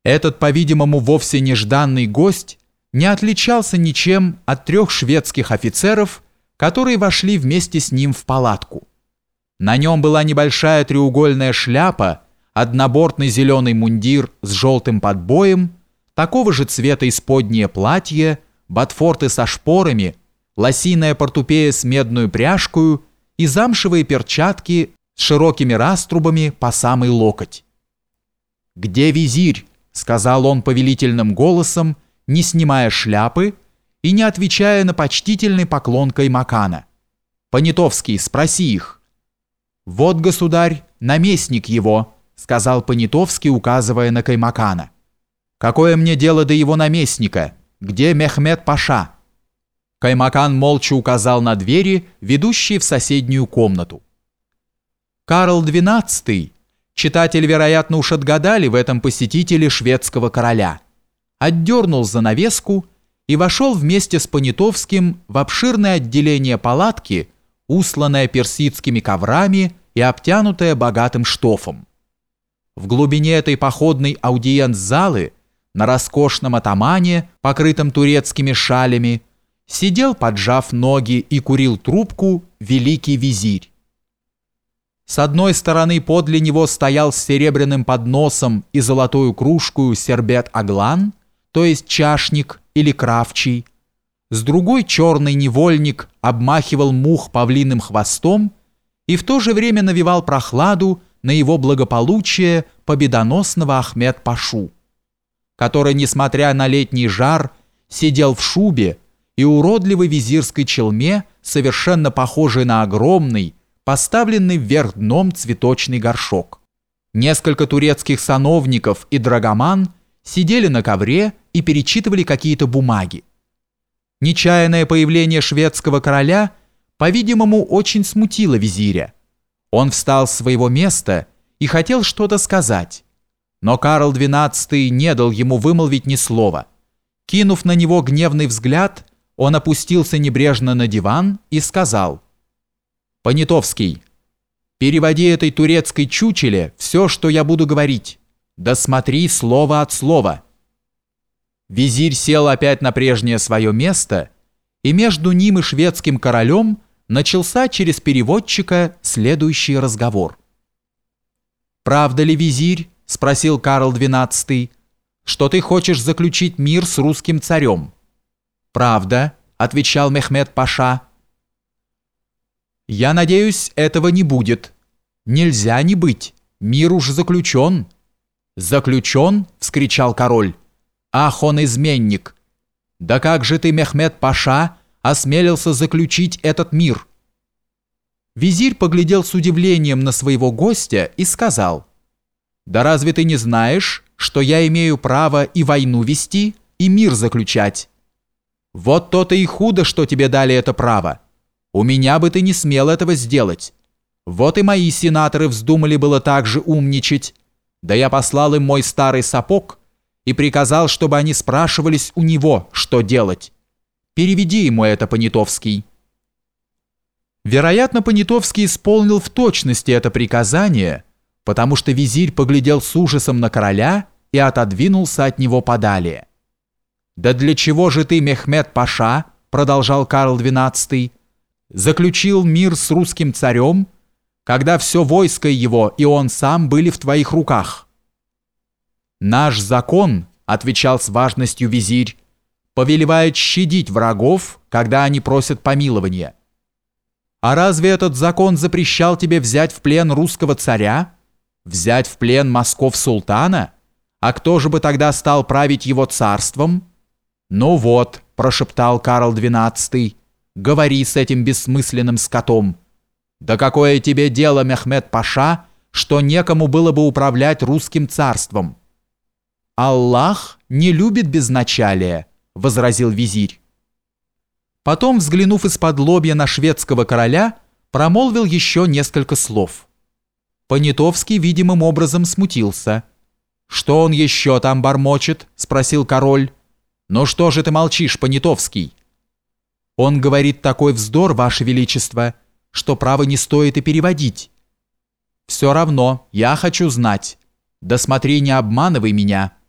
Этот, по-видимому, вовсе нежданный гость не отличался ничем от 3 шведских офицеров, которые вошли вместе с ним в палатку. На нем была небольшая треугольная шляпа, однобортный зеленый мундир с желтым подбоем, такого же цвета исподнее платье, ботфорты со шпорами, лосиная портупея с медную пряжкою и замшевые перчатки с широкими раструбами по самый локоть. «Где визирь?» — сказал он повелительным голосом, не снимая шляпы и не отвечая на почтительный поклон Каймакана. «Понятовский, спроси их». «Вот, государь, наместник его», — сказал Понятовский, указывая на Каймакана. «Какое мне дело до его наместника? Где Мехмед Паша?» Каймакан молча указал на двери, ведущие в соседнюю комнату. Карл XII, читатель, вероятно, уж отгадали в этом посетителе шведского короля, отдернул занавеску и вошел вместе с Понятовским в обширное отделение палатки, усланное персидскими коврами и обтянутое богатым штофом. В глубине этой походной аудиенц-залы, на роскошном атамане, покрытом турецкими шалями, сидел, поджав ноги, и курил трубку великий визирь. С одной стороны подле него стоял с серебряным подносом и золотою кружкою сербет-аглан, то есть чашник или кравчий. С другой черный невольник обмахивал мух павлиным хвостом и в то же время навевал прохладу на его благополучие победоносного Ахмед-Пашу, который, несмотря на летний жар, сидел в шубе и уродливой визирской челме, совершенно похожей на огромный, поставленный вверх дном цветочный горшок. Несколько турецких сановников и драгоман сидели на ковре и перечитывали какие-то бумаги. Нечаянное появление шведского короля, по-видимому, очень смутило визиря. Он встал с своего места и хотел что-то сказать, но Карл XII не дал ему вымолвить ни слова. Кинув на него гневный взгляд, он опустился небрежно на диван и сказал: «Понятовский, переводи этой турецкой чучеле все, что я буду говорить. Да смотри слово от слова». Визирь сел опять на прежнее свое место, и между ним и шведским королем начался через переводчика следующий разговор. «Правда ли, визирь, — спросил Карл XII, — что ты хочешь заключить мир с русским царем?» «Правда, — отвечал Мехмед Паша. «Я надеюсь, этого не будет. Нельзя не быть. Мир уж заключен». «Заключен?» — вскричал король. «Ах, он изменник! Да как же ты, Мехмед Паша, осмелился заключить этот мир?» Визирь поглядел с удивлением на своего гостя и сказал: «Да разве ты не знаешь, что я имею право и войну вести, и мир заключать? Вот то-то и худо, что тебе дали это право. У меня бы ты не смел этого сделать. Вот и мои сенаторы вздумали было так же умничать. Да я послал им мой старый сапог и приказал, чтобы они спрашивались у него, что делать. Переведи ему это, Понятовский». Вероятно, Понятовский исполнил в точности это приказание, потому что визирь поглядел с ужасом на короля и отодвинулся от него подалее. «Да для чего же ты, Мехмед Паша, — продолжал Карл XII, — заключил мир с русским царем, когда все войско его и он сам были в твоих руках?» «Наш закон, — отвечал с важностью визирь, — повелевает щадить врагов, когда они просят помилования. А разве этот закон запрещал тебе взять в плен русского царя, взять в плен Москов султана? А кто же бы тогда стал править его царством?» «Ну вот, — прошептал Карл XII, — говори с этим бессмысленным скотом. Да какое тебе дело, Мехмед Паша, что некому было бы управлять русским царством?» «Аллах не любит безначалия», — возразил визирь. Потом, взглянув из-под лобья на шведского короля, промолвил еще несколько слов. Понятовский видимым образом смутился. «Что он еще там бормочет?» — спросил король. «Ну что же ты молчишь, Понятовский?» «Он говорит такой вздор, Ваше Величество, что право не стоит и переводить». «Все равно, я хочу знать. Да смотри, не обманывай меня».